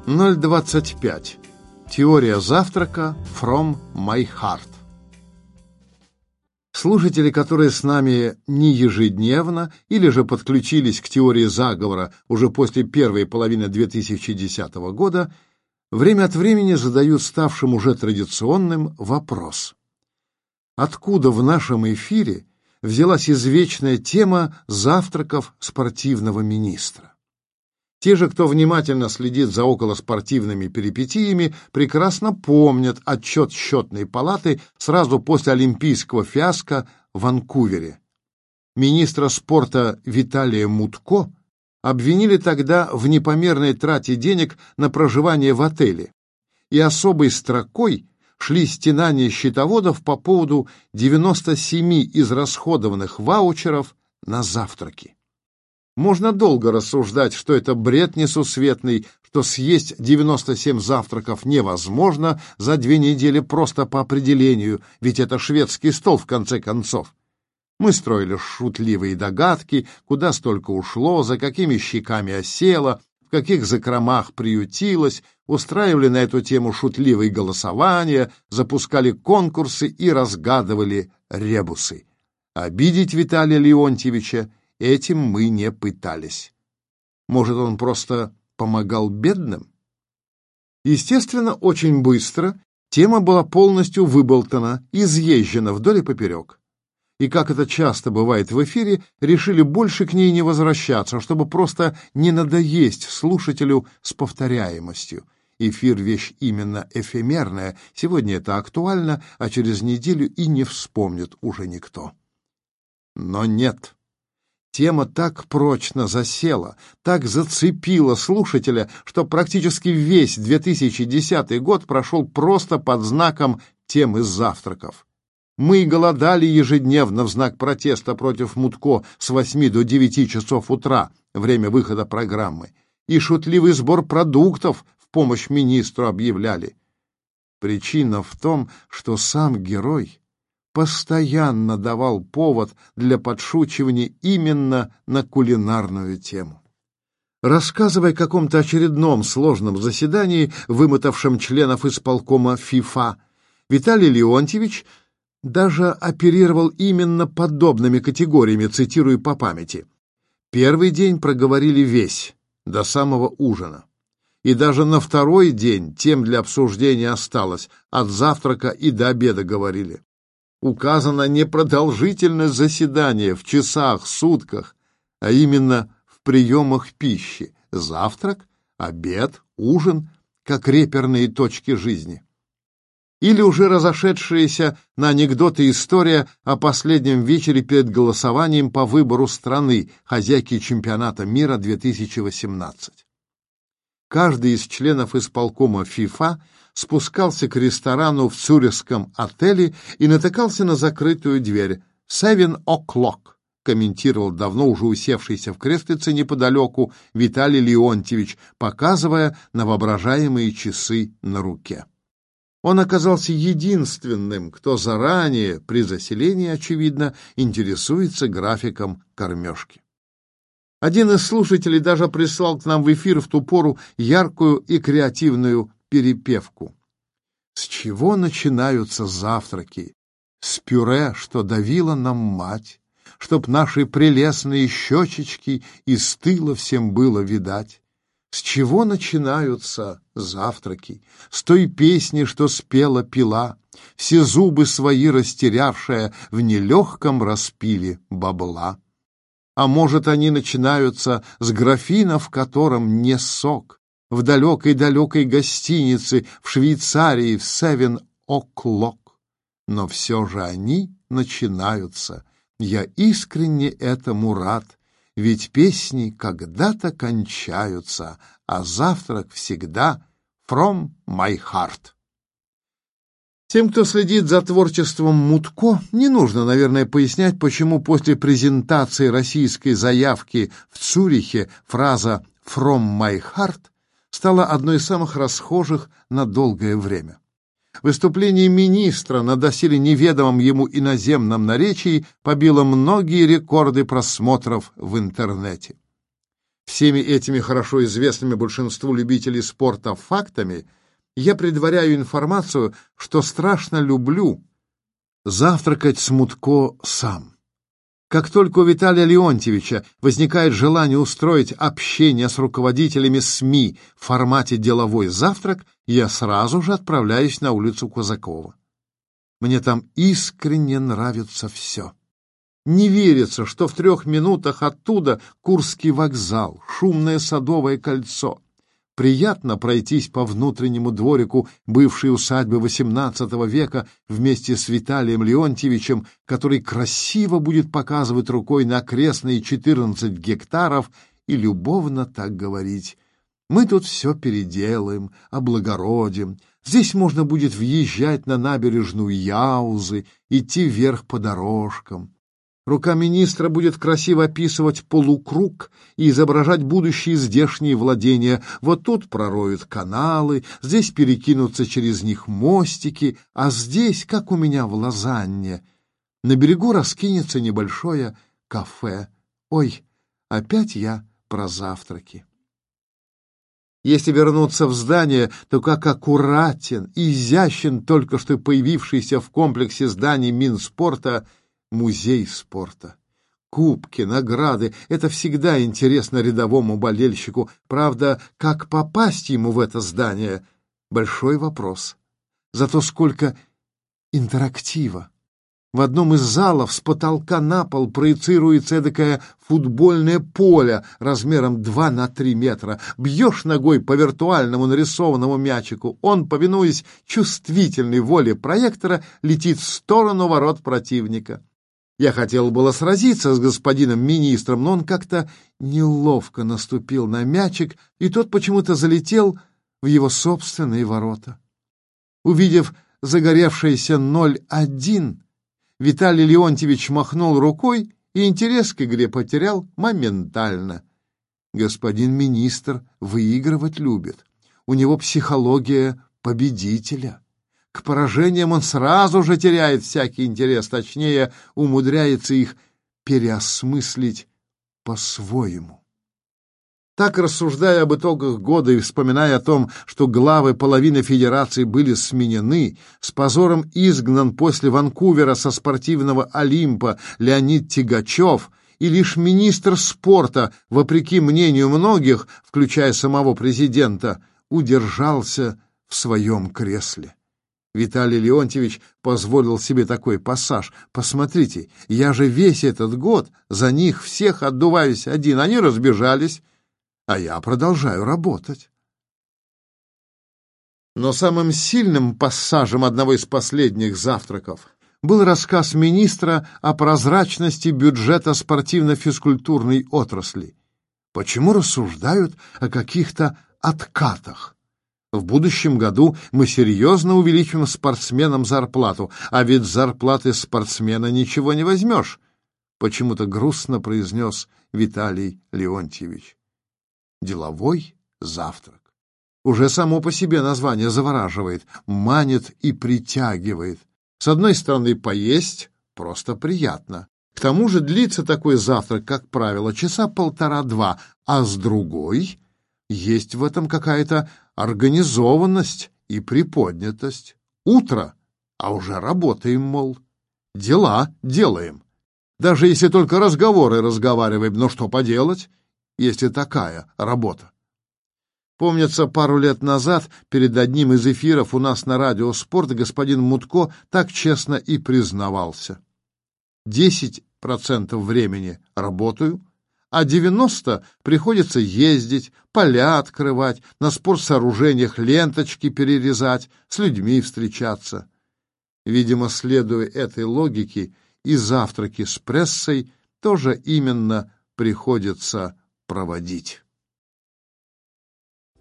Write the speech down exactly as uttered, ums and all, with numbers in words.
ноль двадцать пять. Теория завтрака from my heart. Слушатели, которые с нами не ежедневно или же подключились к теории заговора уже после первой половины две тысячи десятого года, время от времени задают ставшим уже традиционным вопрос. Откуда в нашем эфире взялась извечная тема завтраков спортивного министра? Те же, кто внимательно следит за околоспортивными перипетиями, прекрасно помнят отчет счетной палаты сразу после олимпийского фиаско в Ванкувере. Министра спорта Виталия Мутко обвинили тогда в непомерной трате денег на проживание в отеле, и особой строкой шли стенания счетоводов по поводу девяноста семи израсходованных ваучеров на завтраки. Можно долго рассуждать, что это бред несусветный, что съесть девяносто семь завтраков невозможно за две недели просто по определению, ведь это шведский стол в конце концов. Мы строили шутливые догадки, куда столько ушло, за какими щеками осело, в каких закромах приютилось, устраивали на эту тему шутливые голосования, запускали конкурсы и разгадывали ребусы. Обидеть Виталия Леонтьевича этим мы не пытались. Может, он просто помогал бедным? Естественно, очень быстро тема была полностью выболтана, изъезжена вдоль и поперек. И, как это часто бывает в эфире, решили больше к ней не возвращаться, чтобы просто не надоесть слушателю с повторяемостью. Эфир — вещь именно эфемерная, сегодня это актуально, а через неделю и не вспомнит уже никто. Но нет. Тема так прочно засела, так зацепила слушателя, что практически весь две тысячи десятый год прошел просто под знаком темы завтраков. Мы голодали ежедневно в знак протеста против Мутко с восьми до девяти часов утра, время выхода программы, и шутливый сбор продуктов в помощь министру объявляли. Причина в том, что сам герой постоянно давал повод для подшучивания именно на кулинарную тему. Рассказывая о каком-то очередном сложном заседании, вымотавшем членов исполкома ФИФА, Виталий Леонтьевич даже оперировал именно подобными категориями, цитирую по памяти. Первый день проговорили весь, до самого ужина. И даже на второй день тем для обсуждения осталось, от завтрака и до обеда говорили. Указано не продолжительность заседания в часах, сутках, а именно в приемах пищи. Завтрак, обед, ужин, как реперные точки жизни. Или уже разошедшаяся на анекдоты история о последнем вечере перед голосованием по выбору страны, хозяйки чемпионата мира две тысячи восемнадцать. Каждый из членов исполкома ФИФА спускался к ресторану в цюрихском отеле и натыкался на закрытую дверь. «Seven o'clock», комментировал давно уже усевшийся в креслице неподалеку Виталий Леонтьевич, показывая на воображаемые часы на руке. Он оказался единственным, кто заранее, при заселении, очевидно, интересуется графиком кормежки. Один из слушателей даже прислал к нам в эфир в ту пору яркую и креативную перепевку. С чего начинаются завтраки? С пюре, что давила нам мать, чтоб наши прелестные щечечки из тыла всем было видать. С чего начинаются завтраки? С той песни, что спела пила, все зубы свои растерявшая в нелегком распиле бабла. А может, они начинаются с графина, в котором не сок, в далекой-далекой гостинице в Швейцарии в Seven o'clock. Но все же они начинаются. Я искренне этому рад, ведь песни когда-то кончаются, а завтрак всегда from my heart. Тем, кто следит за творчеством Мутко, не нужно, наверное, пояснять, почему после презентации российской заявки в Цюрихе фраза «from my heart» стала одной из самых расхожих на долгое время. Выступление министра на доселе неведомом ему иноземном наречии побило многие рекорды просмотров в интернете. Всеми этими хорошо известными большинству любителей спорта фактами я предваряю информацию, что страшно люблю завтракать с Мутко сам. Как только у Виталия Леонтьевича возникает желание устроить общение с руководителями СМИ в формате «деловой завтрак», я сразу же отправляюсь на улицу Казакова. Мне там искренне нравится все. Не верится, что в трех минутах оттуда Курский вокзал, шумное Садовое кольцо. Приятно пройтись по внутреннему дворику бывшей усадьбы восемнадцатого века вместе с Виталием Леонтьевичем, который красиво будет показывать рукой на окрестные четырнадцать гектаров и любовно так говорить: «Мы тут все переделаем, облагородим. Здесь можно будет въезжать на набережную Яузы, идти вверх по дорожкам». Рука министра будет красиво описывать полукруг и изображать будущие здешние владения. Вот тут пророют каналы, здесь перекинутся через них мостики, а здесь, как у меня в Лозанне, на берегу раскинется небольшое кафе. Ой, опять я про завтраки. Если вернуться в здание, то как аккуратен и изящен только что появившийся в комплексе зданий Минспорта музей спорта. Кубки, награды — это всегда интересно рядовому болельщику. Правда, как попасть ему в это здание — большой вопрос. Зато сколько интерактива. В одном из залов с потолка на пол проецируется эдакое футбольное поле размером два на три метра. Бьешь ногой по виртуальному нарисованному мячику, он, повинуясь чувствительной воле проектора, летит в сторону ворот противника. Я хотел было сразиться с господином министром, но он как-то неловко наступил на мячик, и тот почему-то залетел в его собственные ворота. Увидев загоревшееся ноль один, Виталий Леонтьевич махнул рукой и интерес к игре потерял моментально. Господин министр выигрывать любит. У него психология победителя. К поражениям он сразу же теряет всякий интерес, точнее, умудряется их переосмыслить по-своему. Так, рассуждая об итогах года и вспоминая о том, что главы половины федерации были сменены, с позором изгнан после Ванкувера со спортивного Олимпа Леонид Тягачев, и лишь министр спорта, вопреки мнению многих, включая самого президента, удержался в своем кресле. Виталий Леонтьевич позволил себе такой пассаж. «Посмотрите, я же весь этот год за них всех отдуваюсь один. Они разбежались, а я продолжаю работать». Но самым сильным пассажем одного из последних завтраков был рассказ министра о прозрачности бюджета спортивно-физкультурной отрасли. Почему рассуждают о каких-то откатах? В будущем году мы серьезно увеличим спортсменам зарплату, а ведь с зарплаты спортсмена ничего не возьмешь, почему-то грустно произнес Виталий Леонтьевич. Деловой завтрак. Уже само по себе название завораживает, манит и притягивает. С одной стороны, поесть просто приятно. К тому же длится такой завтрак, как правило, часа полтора-два, а с другой есть в этом какая-то организованность и приподнятость. Утро, а уже работаем, мол. Дела делаем. Даже если только разговоры разговариваем, но что поделать, если такая работа? Помнится, пару лет назад перед одним из эфиров у нас на радио «Спорт» господин Мутко так честно и признавался. Десять процентов времени работаю, а девяносто приходится ездить, поля открывать, на спортсооружениях ленточки перерезать, с людьми встречаться. Видимо, следуя этой логике, и завтраки с прессой тоже именно приходится проводить.